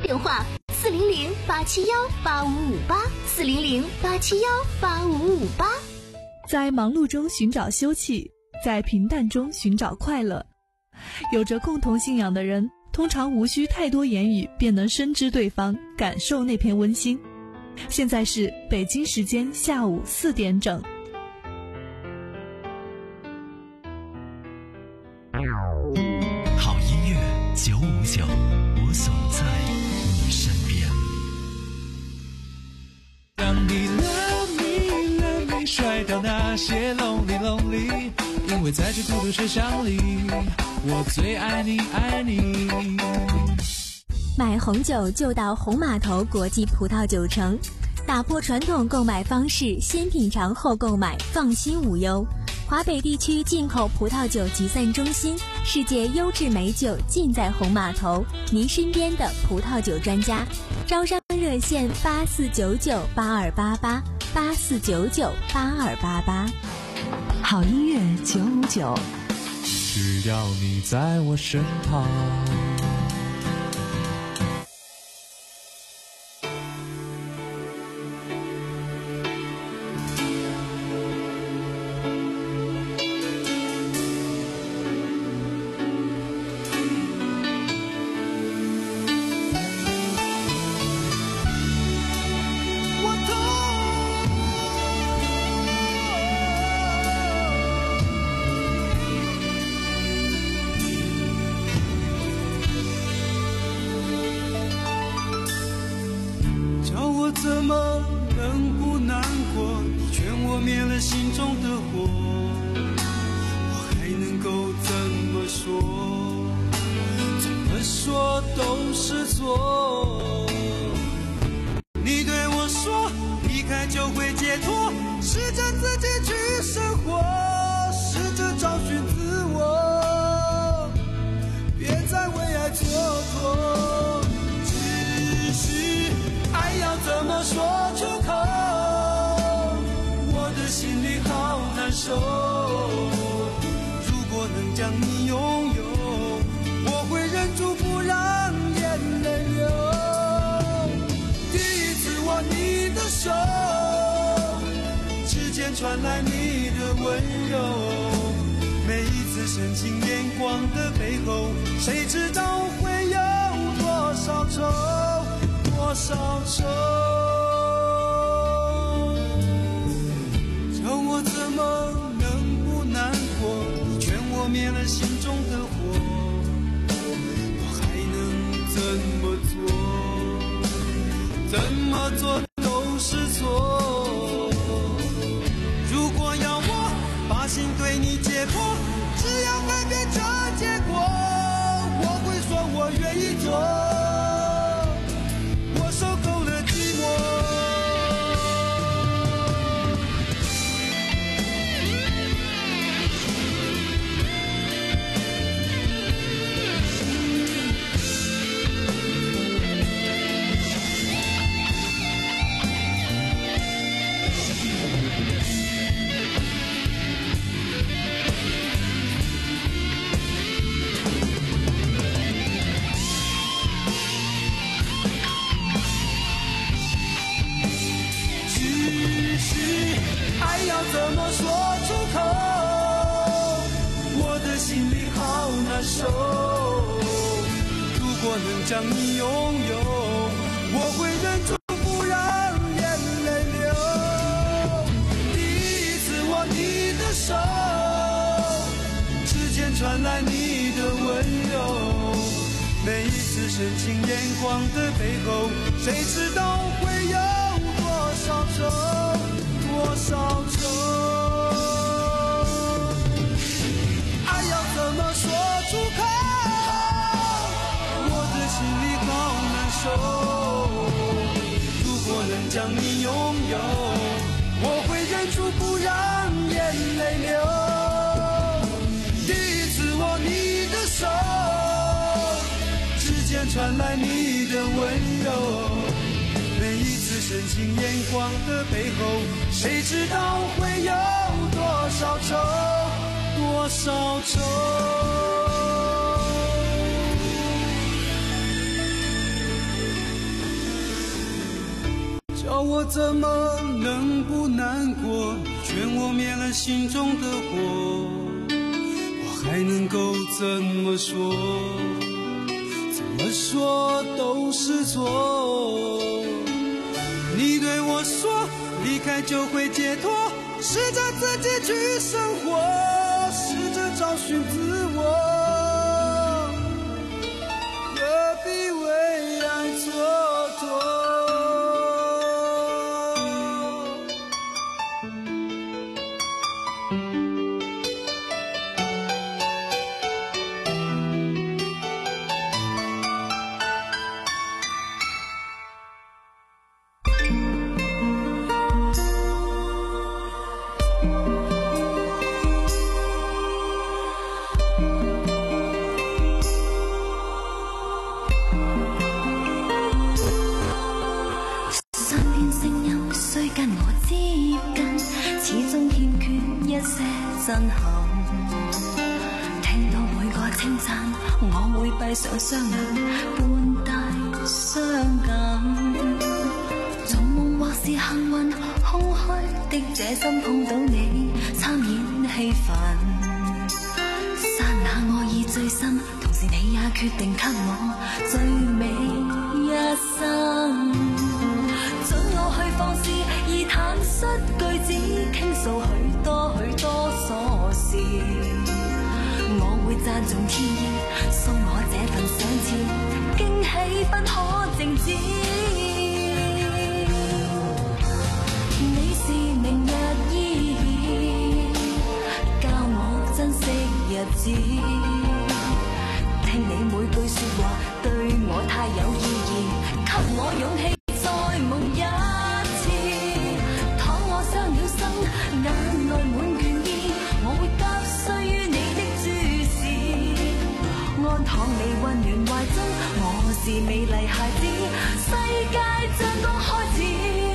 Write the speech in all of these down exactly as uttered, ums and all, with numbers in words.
电话四零零八七幺八五五八，四零零八七幺八五五八。 在忙碌中寻找休憩，在平淡中寻找快乐。有着共同信仰的人，通常无需太多言语便能深知对方，感受那片温馨。现在是北京时间下午四点整。 好音乐九五九，我总在你身边。 让你 love me love me 甩掉那些 lonely lonely， 因为在这孤独车厢里，我最爱你爱你。 买红酒就到红码头国际葡萄酒城，打破传统购买方式，先品尝后购买，放心无忧。华北地区进口葡萄酒集散中心，世界优质美酒尽在红码头，您身边的葡萄酒专家。招商热线八四九九八二八八八四九九八二八八。 好音乐九五九， 只要你在我身旁。 怎么能不难过？你劝我灭了心中的火，我还能够怎么说？怎么说都是错。你对我说离开就会解脱，试着自己去生活，试着找寻自我，别再为爱蹉跎。只是爱要怎么说出口，我的心里好难受。如果能将你拥有，我会忍住不让眼泪流。第一次握你的手，指尖传来你的温柔，每一次深情眼光的背后，谁知道会有多少愁，多少愁。叫我怎么能不难过？你劝我灭了心中的火，我还能怎么做？怎么做都是错。如果要我把心对你解剖，只要改变这结果，我会说我愿意做。我受够了寂寞。爱要怎么说出口，我的心里好难受。如果能将你拥有，我会忍住不让眼泪流。第一次握你的手，指尖传来你的温柔，每一次深情眼光的背后，谁知道会有多少愁，多少愁。爱要怎么说出口，我的心里好难受。如果能将你拥有，我会忍住不让眼泪流。第一次握你的手，指尖传来你的温柔，每一次深情眼光的背后，谁知道会有多少愁，多少愁。 叫我怎么能不难过？你劝我灭了心中的火，我还能够怎么说？怎么说都是错。你对我说离开就会解脱，试着自己去生活，试着找寻自我，何必为爱蹉跎？ 震撼，聽到每個稱讚，我會閉上雙眼，半帶傷感。做夢或是幸運，空虛的這心碰到你，參演戲份。剎那愛意最深，同時你也決定給我最美一生。准我去放肆，而坦率句子傾訴許多許多瑣事，我會讚頌天意，送我這份賞賜，驚喜不可靜止。你是明日依，教我珍惜日子，聽你每句說話對我太有意義，給我勇氣再夢一次。倘我傷了心，眼內滿倦意，我會夾碎於你的注視，安躺你溫暖懷中，我是美麗孩子，世界將剛開始。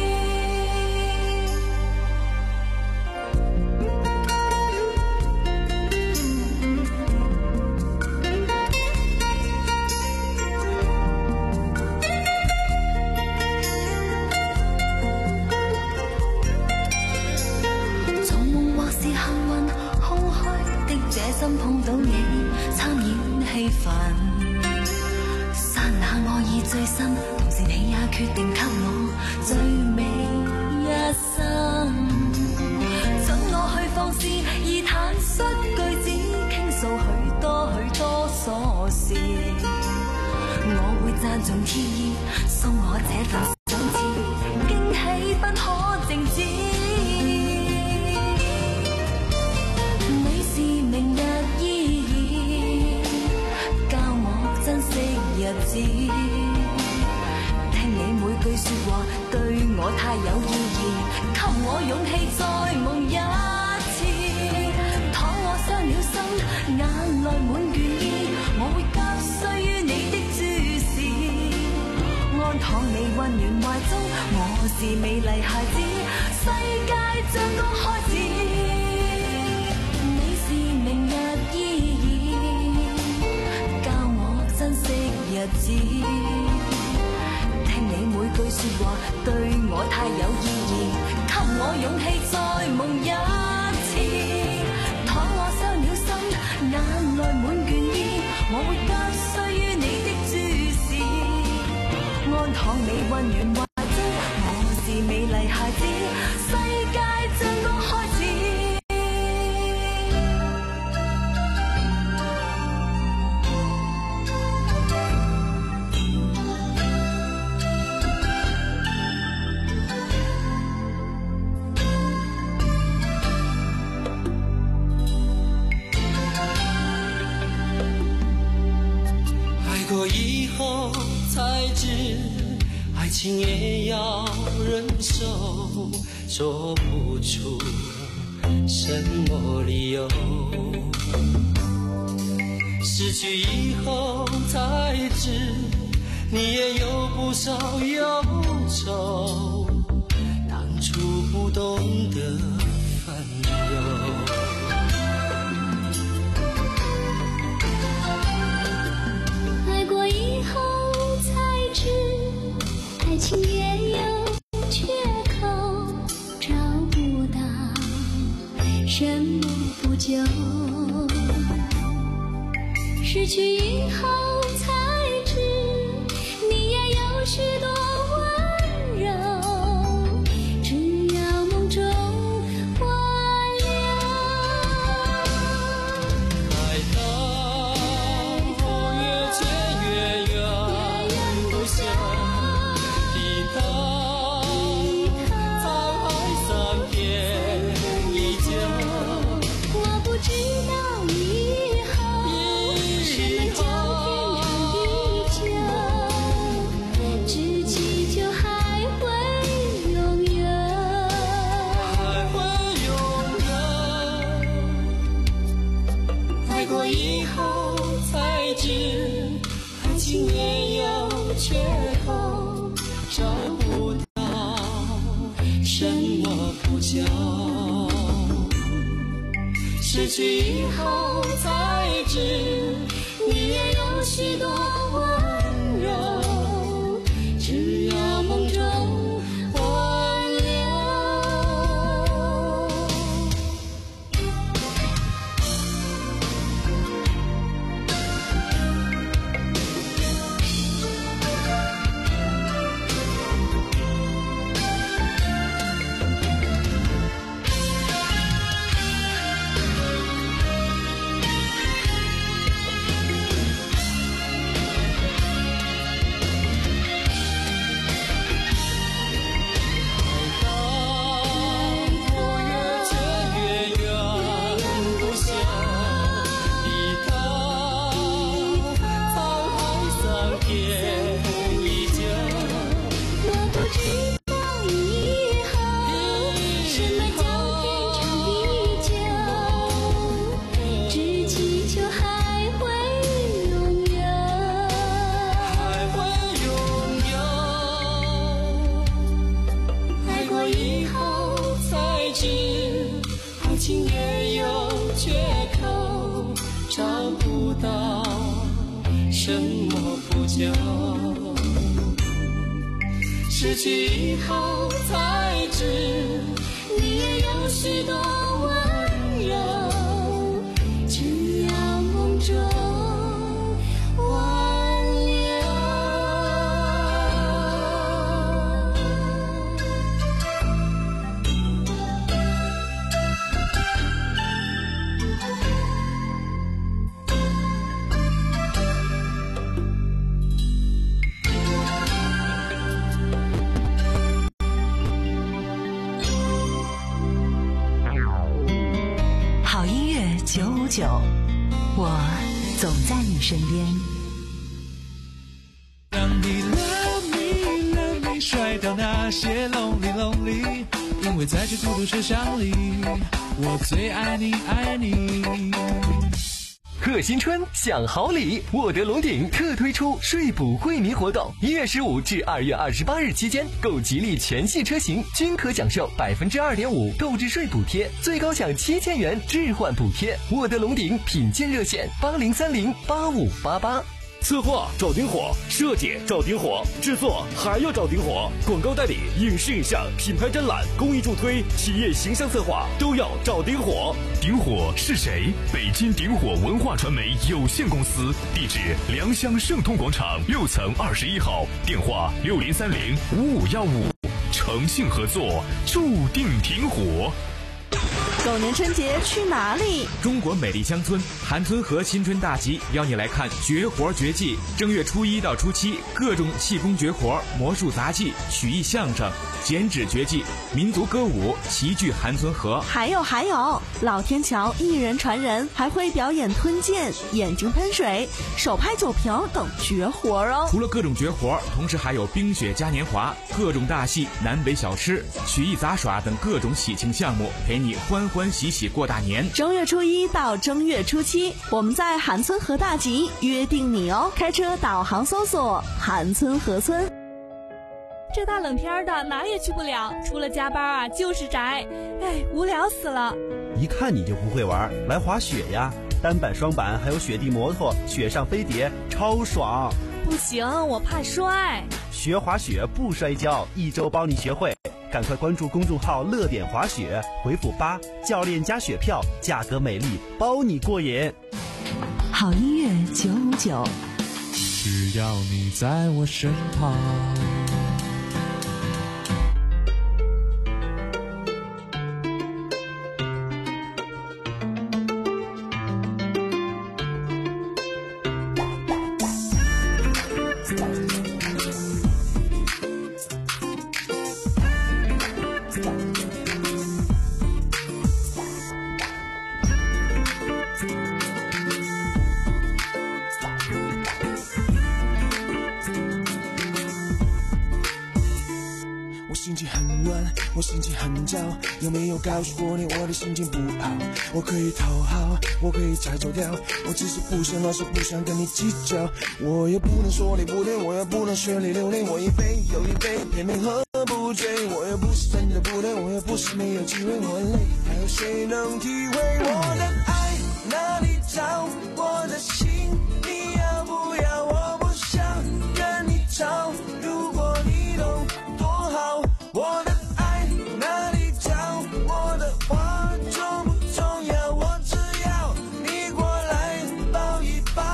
心碰到你，參演戲份，剎那愛意最深，同時你也決定給我最美一生。准我去放肆，而坦率句子傾訴許多許多瑣事，我會讚頌天意，送我這份賞賜，驚喜不可靜止。明日依依，教我珍惜日子，聽你每句說話對我太有意義，給我勇氣再夢一次。倘我傷了心，眼內滿倦意，我會夾碎於你的注視，安躺你溫暖懷中，我是美麗孩子，世界將剛開始。明日依依，教我珍惜日子，聽你每句說話對我太有意義，給我勇氣再夢一次。倘我傷了心，眼內滿倦意，我會夾碎於你的注視，安躺你溫暖懷中，我是美麗孩子，世界將剛開始。 以后才知，爱情也要忍受，说不出什么理由。失去以后才知，你也有不少忧愁，当初不懂得分忧。 以后才知，爱情也有缺沉默不救，失去以后才知，你也有许多温柔，只要梦中挽留。 抬头越见越远，不想低头，沧海桑田依旧。 我不知道以后什么叫天长地久，只祈求还会永远， 还会永远。爱过以后才知，爱情也有缺口，找不到什么补救。失去以后才知，你也有许多温柔，只要梦中挽留。失去以后才知，你也有许多温柔，只要梦中挽留。 九五九，我总在你身边。 让你 love me love me 甩掉那些 lonely lonely， 因为在这孤独车厢里，我最爱你爱你。 贺新春享好礼，沃德龙鼎特推出税补惠民活动，一月十五至二月二十八日期间，购吉利全系车型均可享受百分之二点五购置税补贴，最高享七千元置换补贴。沃德龙鼎品鉴热线八零三零八五八八。 策划找丁火，设计找丁火，制作还要找丁火，广告代理、影视影像、品牌展览、公益助推、企业形象策划都要找丁火。 丁火是谁？北京鼎火文化传媒有限公司，地址良乡盛通广场六层二十一号，电话六零三零五五幺五。诚信合作，注定挺火。 狗年春节去哪里？ 中国美丽乡村韩村河新春大集邀你来看绝活绝技。正月初一到初七，各种气功绝活、魔术杂技、曲艺相声、剪纸绝技、民族歌舞齐聚韩村河。 还有还有，老天桥一人传人，还会表演吞剑、眼睛喷水、手拍酒瓶等绝活哦。 除了各种绝活，同时还有冰雪嘉年华、各种大戏、南北小吃、曲艺杂耍等各种喜庆项目，陪你欢欢喜喜过大年。 正月初一到正月初七，我们在韩村河大集约定你哦。开车导航搜索韩村河村。 这大冷天的哪也去不了，除了加班啊就是宅，哎，无聊死了。 一看你就不会玩，来滑雪呀，单板双板还有雪地摩托，雪上飞碟超爽。 不行，我怕摔。 学滑雪不摔跤，一周帮你学会。 赶快关注公众号乐点滑雪，回复八教练加雪票，价格美丽，包你过瘾。 好音乐九五九， 只要你在我身旁。 有没有告诉过你我的心情不好？我可以讨好，我可以再走掉，我只是不想老是不想跟你计较。我也不能说你不对，我也不能学你流泪，我一杯又一杯偏偏喝不醉。我也不是真的不对，我也不是没有机会，我很累，还有谁能体会我的爱哪里找？我的心你要不要？我不想跟你吵，如果你懂多好。我的爱哪里找？我的话重不重要？我只要你过来抱一抱。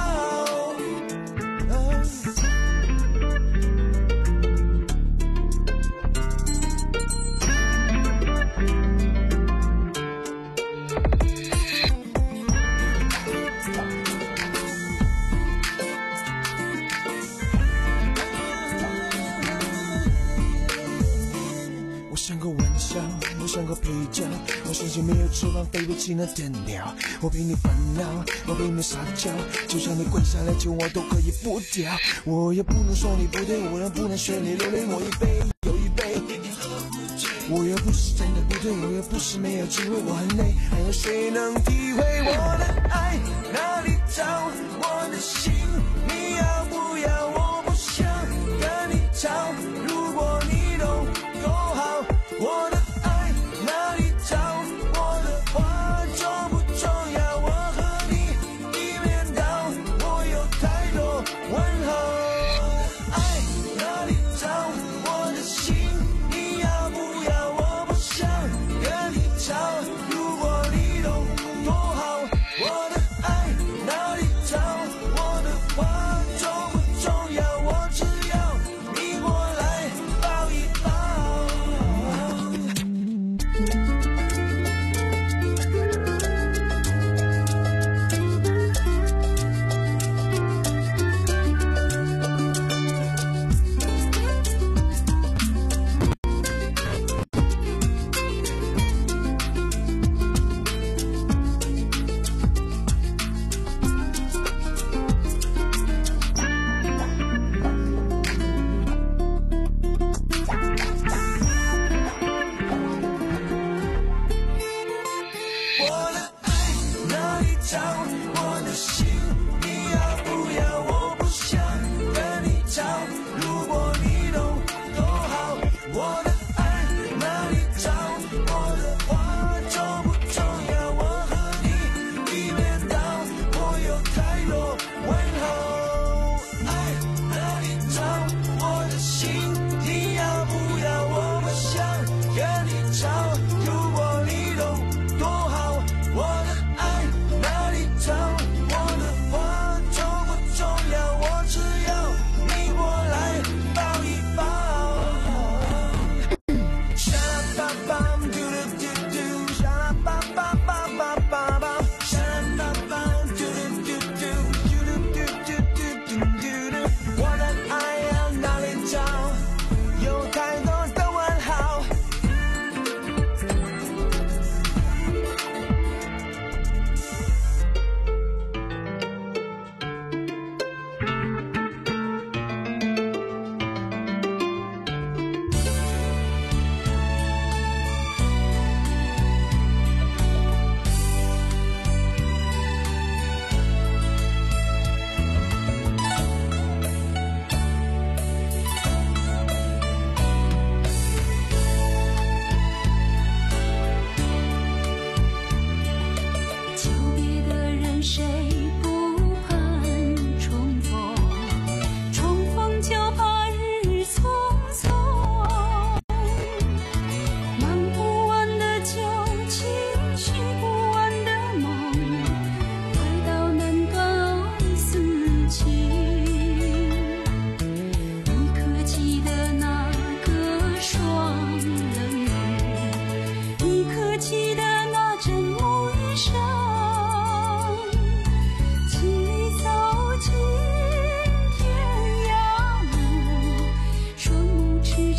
我像个玩笑，我像个配角，我身上没有翅膀飞不起那点鸟。我陪你烦恼，我陪你撒娇，就算你跪下来求我都可以不掉。我也不能说你不对，我也不能学你流泪，我一杯又一杯。我也不是真的不对，我也不是没有机会，我很累，还有谁能体会我的爱哪里找？我的心你要不要？我不想跟你吵，如果你懂多好。我的爱哪里找？我的话重不重要？我和你一面倒，我有太多问号。爱哪里找？我的心你要不要？我不想跟你吵，如果你懂多好。我的爱哪里找？我的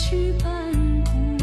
翅般孤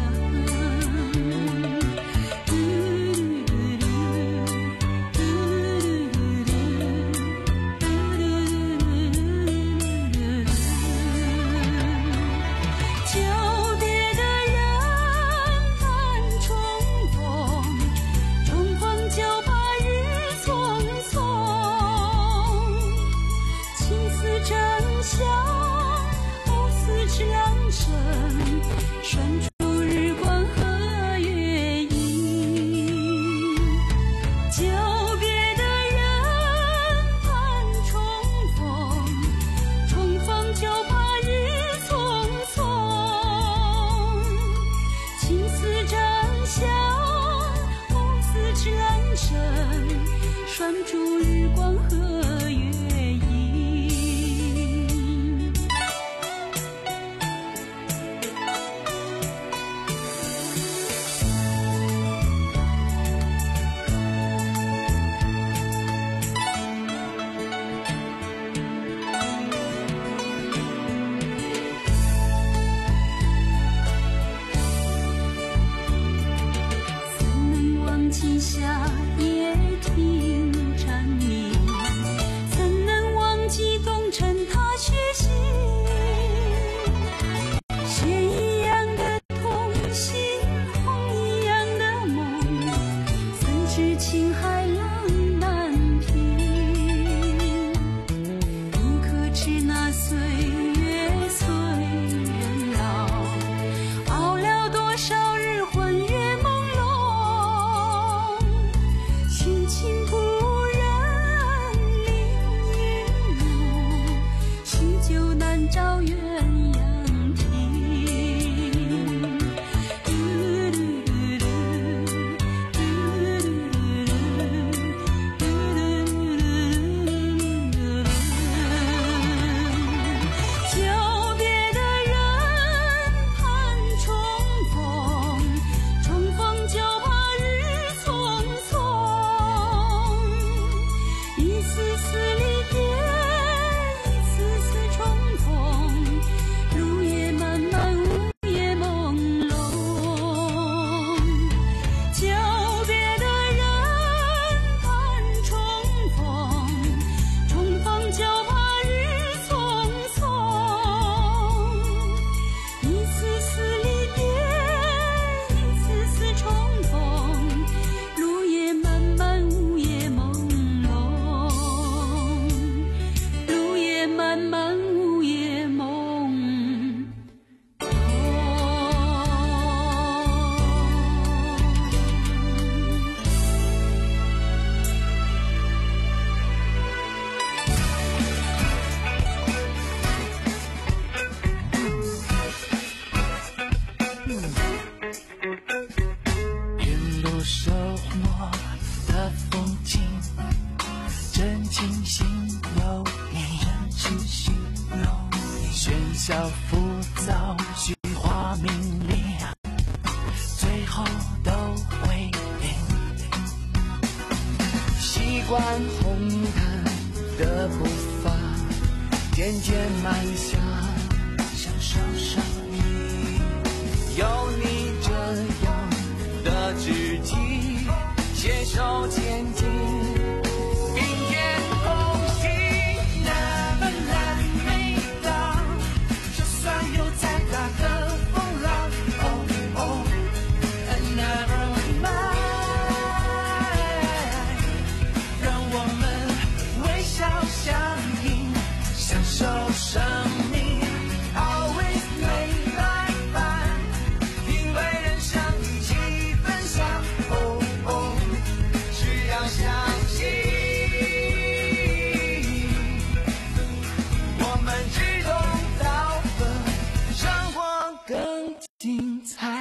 拴住日光和月影。怎能忘记夏夜听蝉鸣，怎能忘记冬晨踏雪行，雪一样的痛，心红一样的梦，怎知情海浪难平？你可知那岁月催人老，熬了多少日魂月朦胧，轻轻扑人凌云路，许久难找鸳鸯亭。久别的人盼重逢，重逢就怕日匆匆，一次次离别，一次次重逢，路也漫漫，雾也朦胧。久别的人盼重逢，重逢就怕日匆匆，一次次离别，一次次重逢，路也漫漫，雾也朦胧，路也漫漫，雾也朦沿路收获的风景，真情形容你，真情形容你，喧嚣浮躁，虚华名利，最后都会零。习惯红毯的步伐，渐渐慢下，享受生命。有你这样的知己，携手前进，明天空气那么难美到，就算有再大的风浪，哦哦 never mind， 让我们微笑相迎，享受生命。Always made by fun， 因为人生一起分享，哦哦，只要相信，我们志同道合，生活更精彩。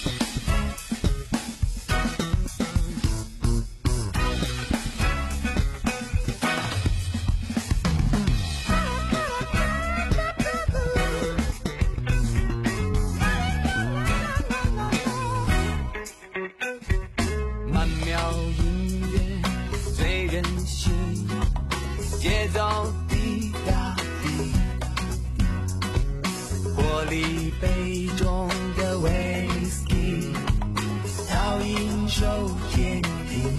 曼妙音乐醉人心，节奏滴答滴，活璃杯中的威士忌，倒映手天地。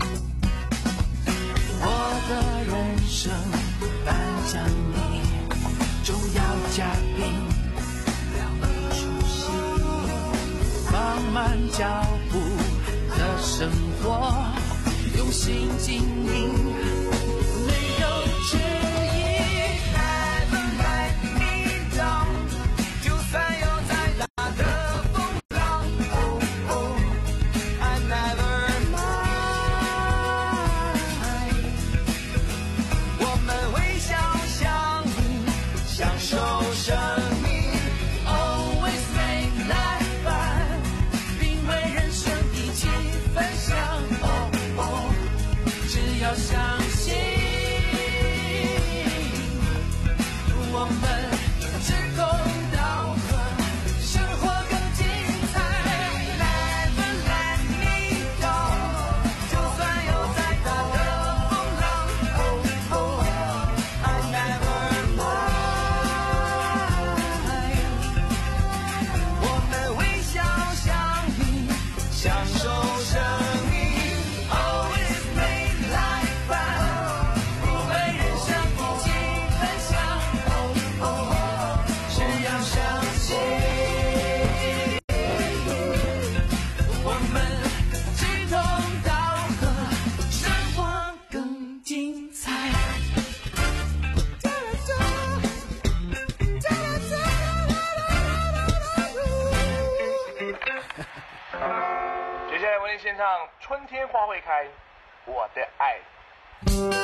我的人生颁奖礼，重要嘉宾了无出席，放慢脚步的生活，用心经营，没有迟疑。Never let me down， 就算有再大的风浪 ，Oh oh I never mind。我们微笑相迎，享受生命 ，Always make life fun， 品味人生，一起分享。Oh oh， 只要相信，我们志同道合，生活更精彩。Never let me go， 就算有再大的风浪 ，Oh oh I never mind。我们微笑相迎，享受生命。Always make life fun， 品味人生，一起分享。Oh oh， 只要相信，我们志同道合，生活更精彩。 接下来为您献唱《春天花会开》，我的爱。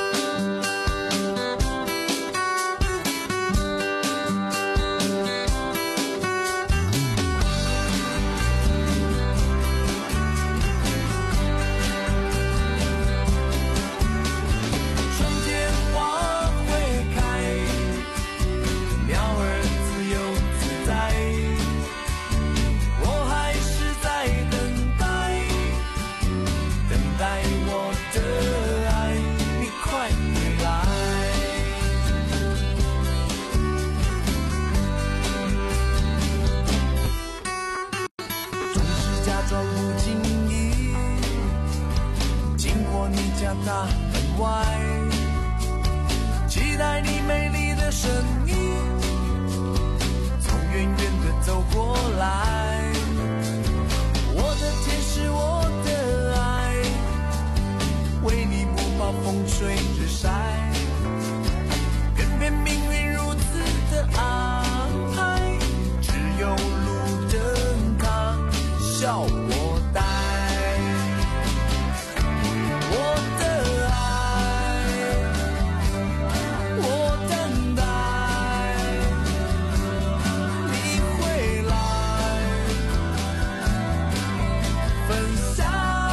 春天花会开，鸟儿自由自在，我还是在等待，等待我的爱，你快回来。总是假装不经意，经过你家大门外，期待你美丽的身影，从远远的走过来。我的天使，我的爱，为你不怕风吹日晒，偏偏命运如此的安排，只有路灯它笑我呆。我的爱，我等待你回来，分享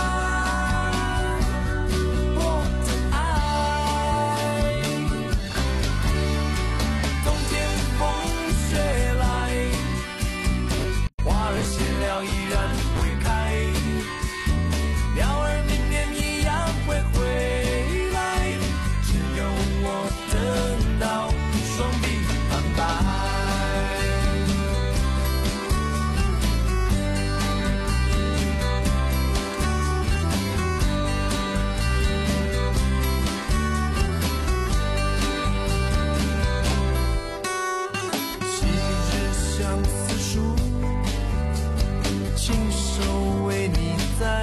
我的爱。冬天风雪来，花儿谢了依然会开，鸟儿明年一样会回来，只有我等到双臂苍白。昔日相思树，亲手为你栽，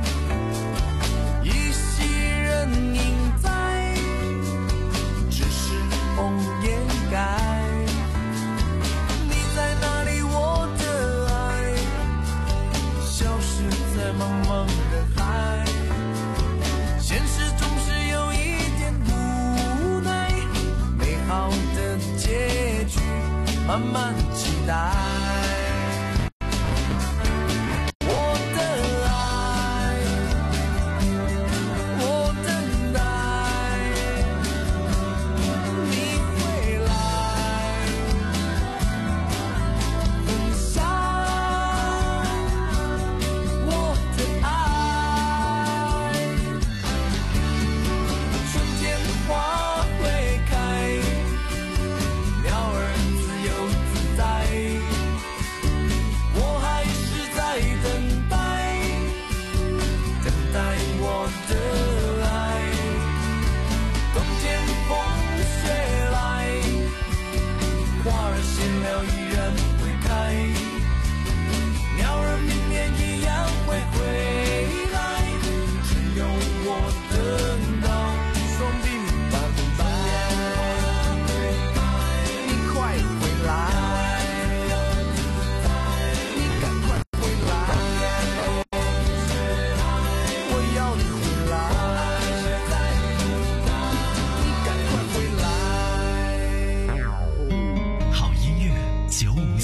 一袭人影在，只是红颜改。你在哪里，我的爱，消失在茫茫人海。现实总是有一点无奈，美好的结局慢慢期待。我的爱，我等待你回来，分享我的爱。春天花会开，鸟儿自由自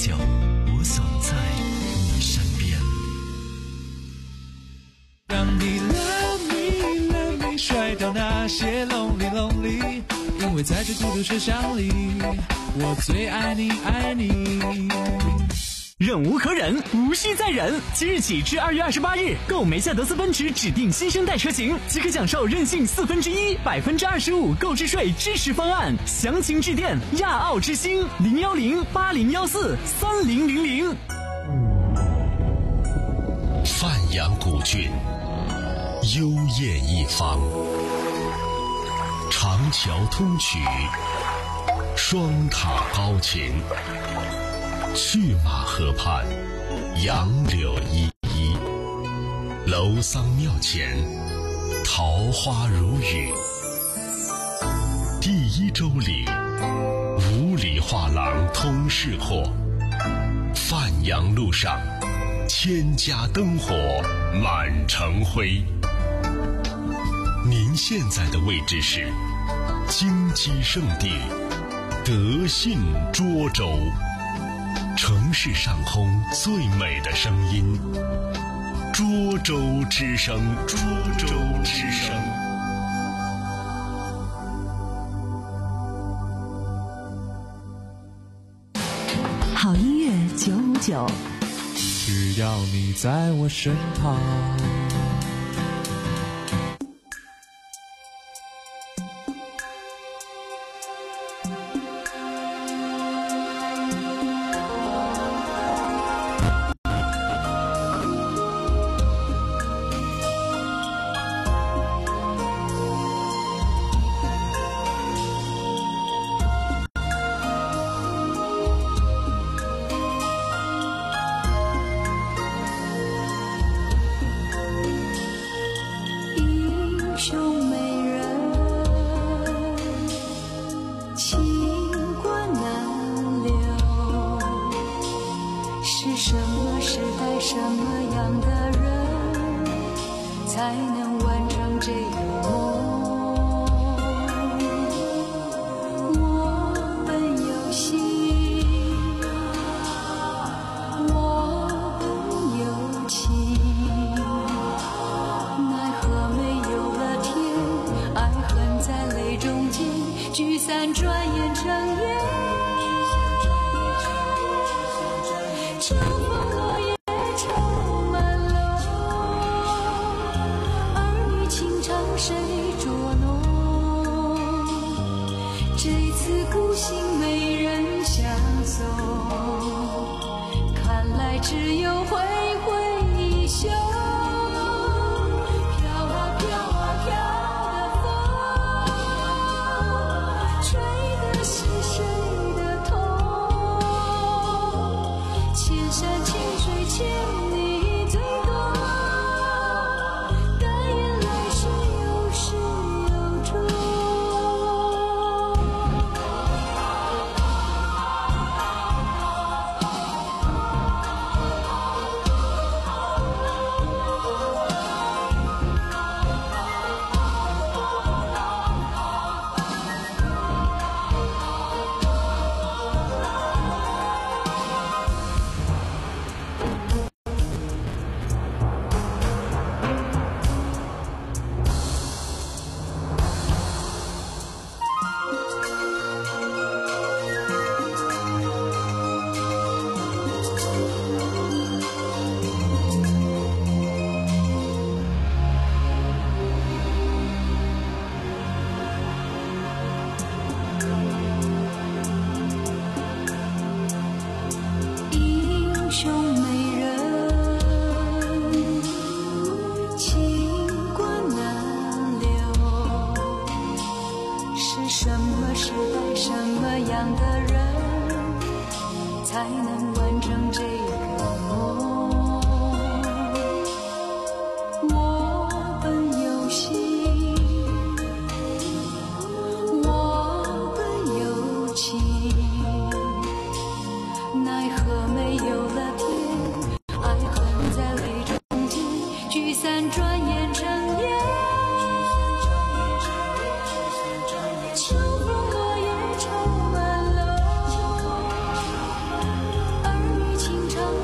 九，我总在你身边。 让你 love me love me 甩掉那些 lonely lonely， 因为在这孤独车厢里，我最爱你爱你。 忍无可忍，无需再忍。即日起至二月二十八日，购梅赛德斯奔驰指定新生代车型，即可享受任性四分之一、百分之二十五购置税支持方案。详情致电亚奥之星零幺零八零幺四三零零零。 范阳古郡，幽艳一方，长桥通衢，双塔高擎。去马河畔，杨柳依依，楼桑庙前，桃花如雨。第一周里，五里画廊通市阔，范阳路上，千家灯火满城辉。您现在的位置是金鸡圣地德信涿州。城市上空最美的声音，涿州之声，涿州之声。 好音乐九五九， 只要你在我身旁。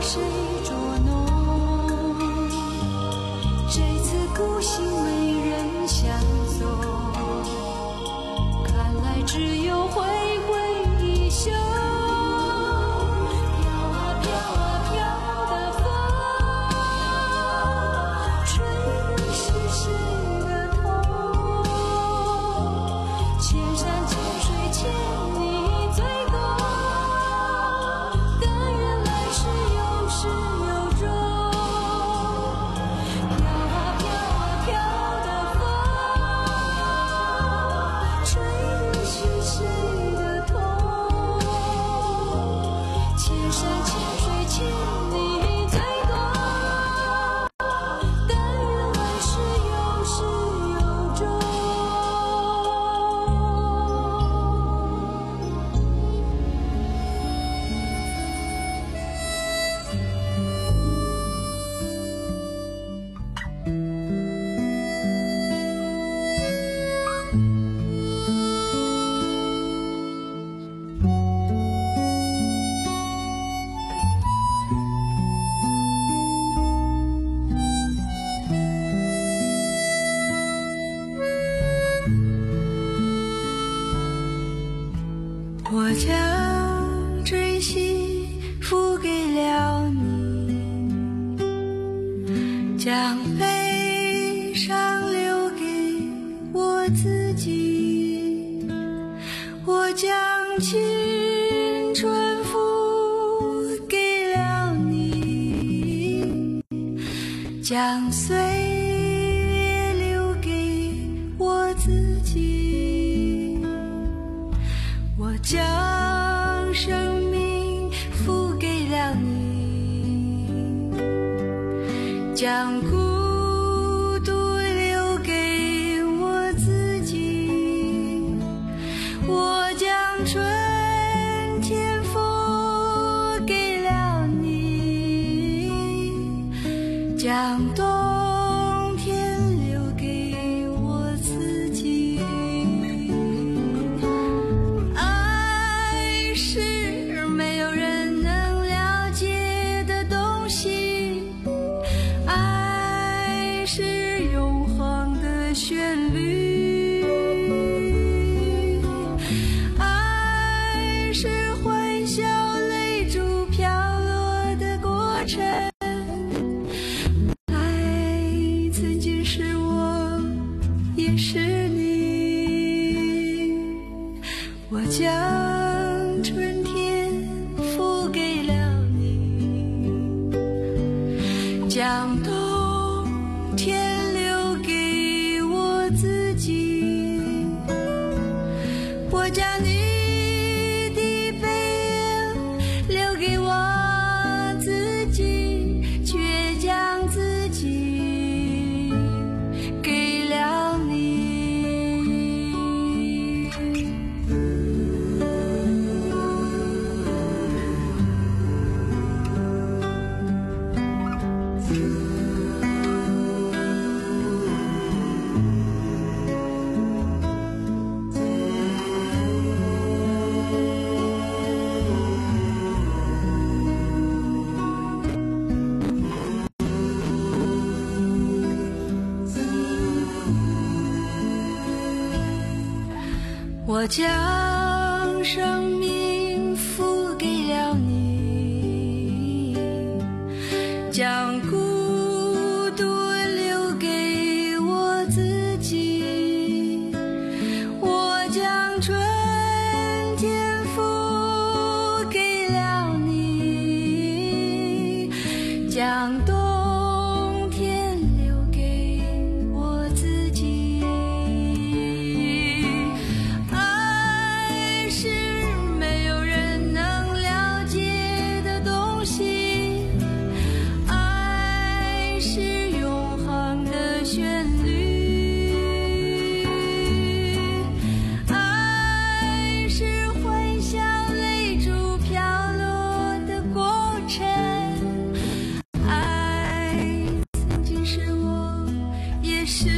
谁捉弄？这次孤行没人相送，看来只有挥挥衣袖。我将真心付给了你，将悲伤留给我自己，我将青春付给了你，将岁月留给我自己，我将生命付给了你，将孤独留给我自己，我将春天付给了你，将冬天留给我自己。爱是没有人能了解的东西，爱是永恒的旋律，爱是欢笑泪珠飘落的过程。爱曾经是我，也是你，我将春天付给了你，将冬天留给我自己，我将你的背影留给我自己，却将自己给了你。我将生命付给了你，将孤独留给我自己，我将春天付给了你，将冬天留给我自己。爱是没有人能了解的东西，爱是永恒的旋律，爱是欢笑泪珠飘落的过程。爱曾经是我，也是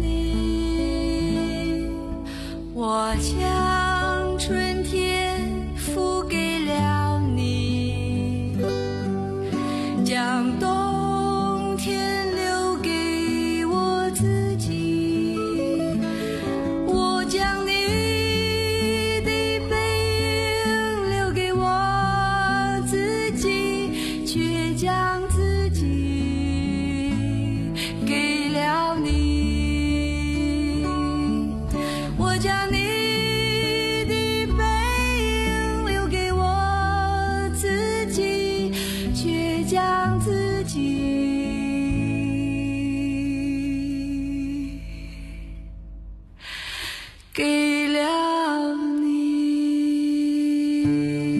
你，我将春天付给了你， 将冬天留给我自己，我将你的背影留给我自己，却将自己给了你。我将你将自己给了你。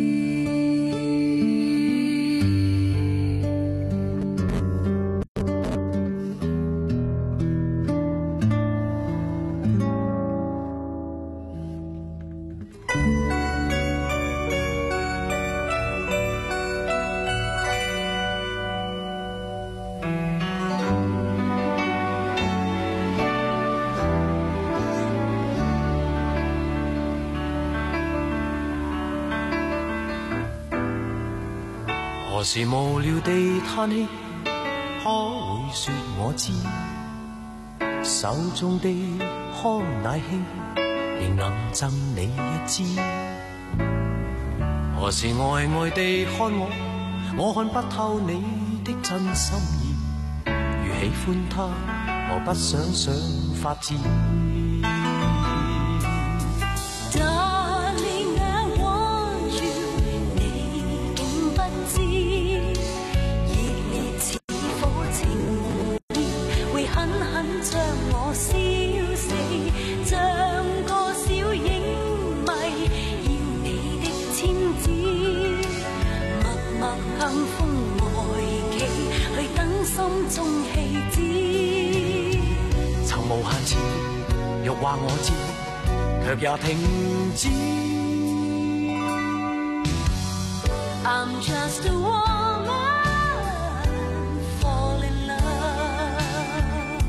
何時無聊地嘆氣，可會說我知？手中的康乃馨，仍能贈你一支。何時呆呆地看我，我看不透你的真心意。如喜歡他，何不想想法子？無限次，欲話我知，卻也停止。 I'm just a woman, fall in love。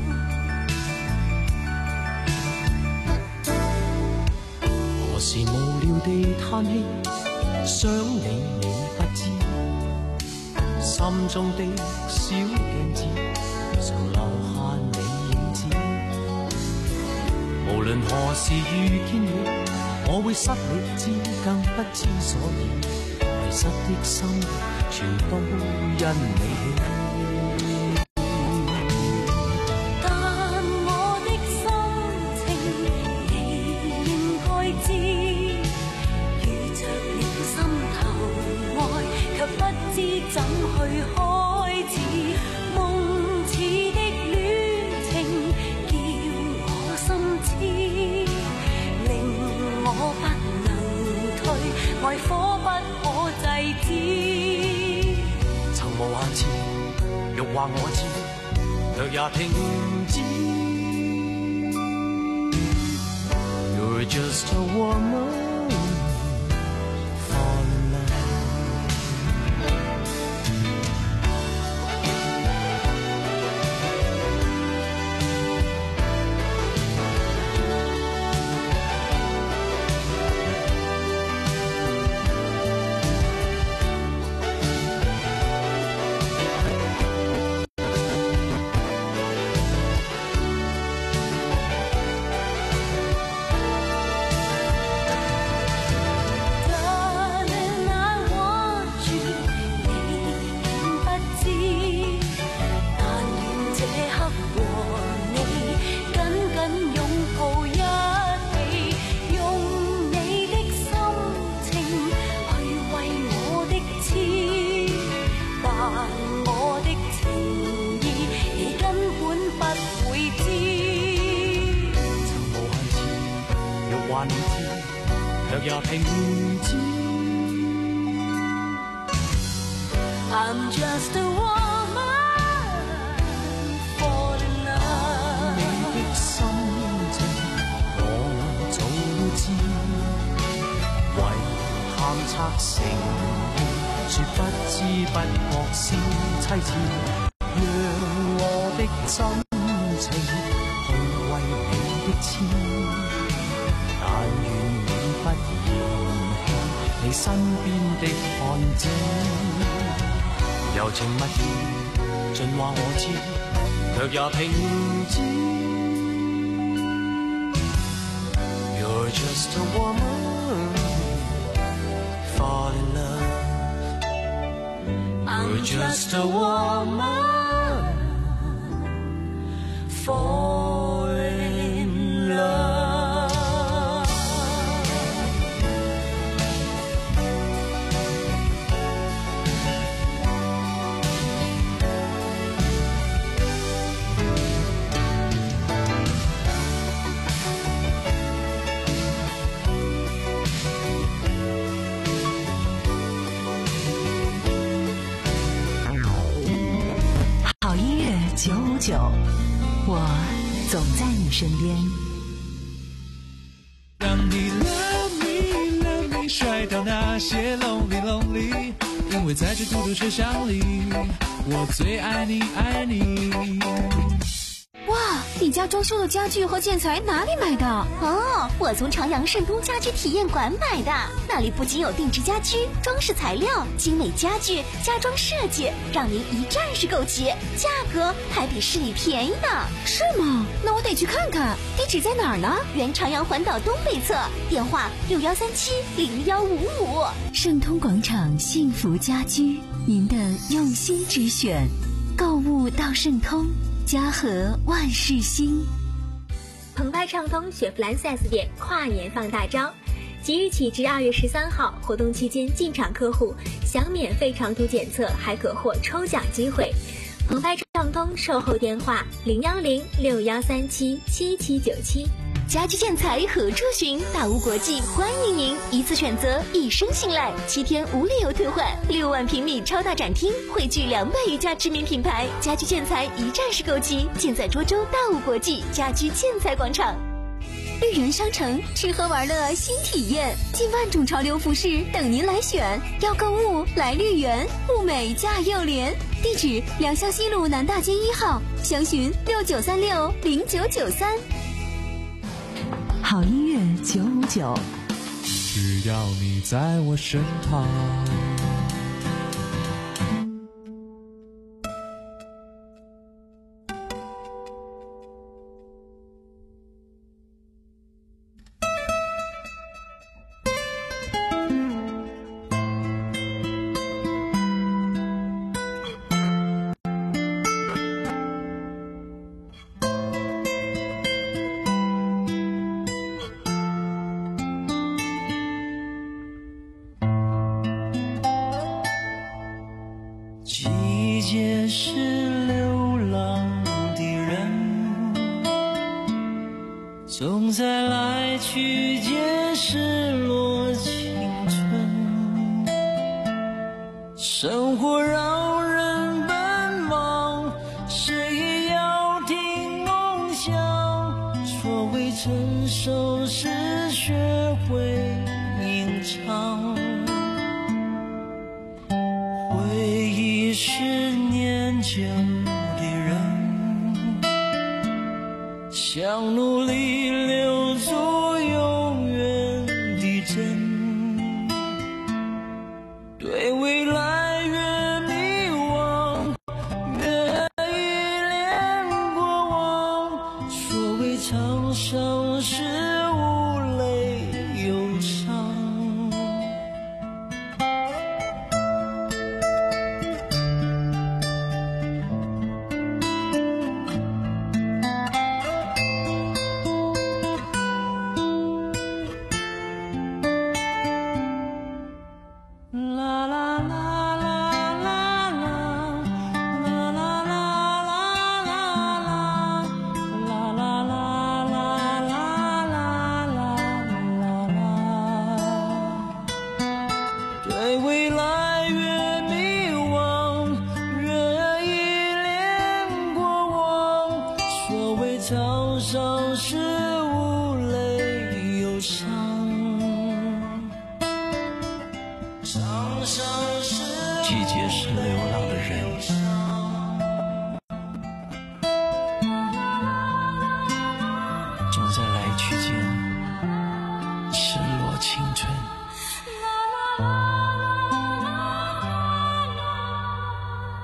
何時無聊地嘆氣，想你你不知，心中的小鏡子常留下你。無論何時遇見你，我會失理智，更不知所以，迷失的心全都因你起。 但我的心情你應該知，遇着了心頭愛，卻不知怎去開始。夢似的戀情叫我心痴，令我不能退，愛火不可制止。 曾無限次，欲話我知，卻也停止。You're just a woman。話你知，卻也停止。 I'm just a woman, fall in love。 你的心情我早知，為探測成氣，說不知不覺是妻子，讓我的真情去為你的痴。但願你不嫌棄你身邊的漢子，人柔情蜜意，盡話我知，卻也平靜。You're just a woman, fall in love. You're just a woman, fall in love. 九五九，我总在你身边。 让你 love me love me 甩掉那些 lonely lonely， 因为在这孤独车厢里，我最爱你爱你。 哇，你家装修的家具和建材哪里买的？哦，我从朝阳盛通家居体验馆买的。那里不仅有定制家居、装饰材料、精美家具、家装设计，让您一站式购齐，价格还比市里便宜呢。是吗？那我得去看看。地址在哪儿呢？原朝阳环岛东北侧，电话六幺三七零幺五五。 盛通广场幸福家居，您的用心之选。购物到盛通。家和万事兴。 澎湃畅通雪佛兰 四 S 店跨年放大招，即日起至二月十三号，活动期间进场客户享免费长途检测，还可获抽奖机会。澎湃畅通售后电话零幺零六幺三七七七九七。 家居建材何处寻？大屋国际欢迎您，一次选择，一生信赖，七天无理由退换，六万平米超大展厅，汇聚两百余家知名品牌，家居建材一站式购齐，尽在涿州大屋国际家居建材广场。 绿园商城吃喝玩乐新体验，近万种潮流服饰等您来选。要购物来绿园，物美价又廉。地址：良乡西路南大街一号，详询六九三六零九九三。 好音乐九五九， 只要你在我身旁。 季节是流浪的人，总在来去间失落青春。生活让人奔忙，谁也要听梦想。所谓成熟是学会吟唱，是年久的人，想努力留住永远的真，对未来越迷惘，越依恋过往。所谓沧桑是无泪忧伤，对未来越迷惘，越依恋过往。所谓沧桑是无泪忧伤，季节是流浪的人，总在来去间失落青春。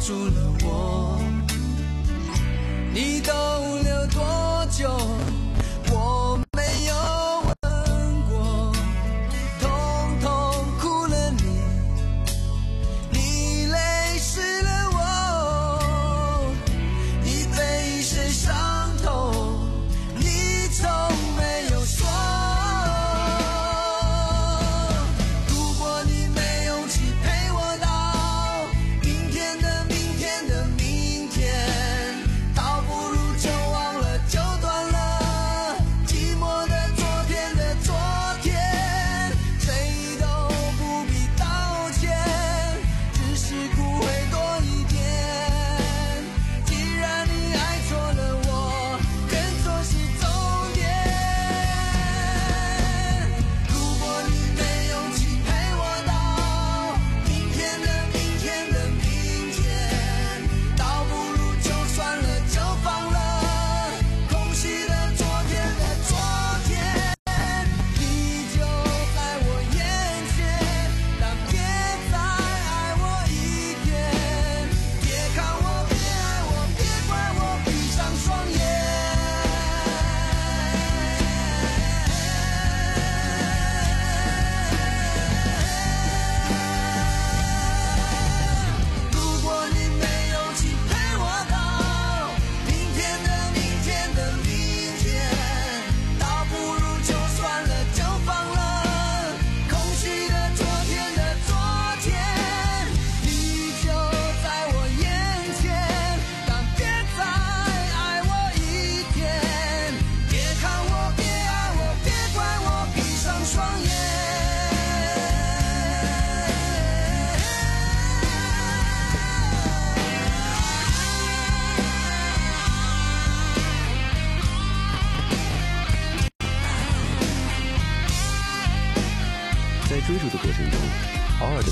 住了我。你逗留多久我没有问过，通通哭了你，你泪湿了我，你被谁伤透你从没有说。如果你没勇气陪我到明天的明天的明天，倒不如就忘了就断了，寂寞的昨天的昨天，谁都不必道歉，只是苦会多一点。既然你爱错了我，认错是终点。如果你没勇气陪我到明天的明天的明天，倒不如就算了就放了，空虚的昨天的昨天，你就在我眼前，但别再爱我一天，别看我别爱我别怪我闭上双眼。如果你没勇气陪我到明天的明天的明天，倒不如就算了就放了，空虚的昨天的昨天，你就在我眼前，但别再爱我一天，别看我别爱我别怪我闭上双眼。 在追逐的过程中，偶尔的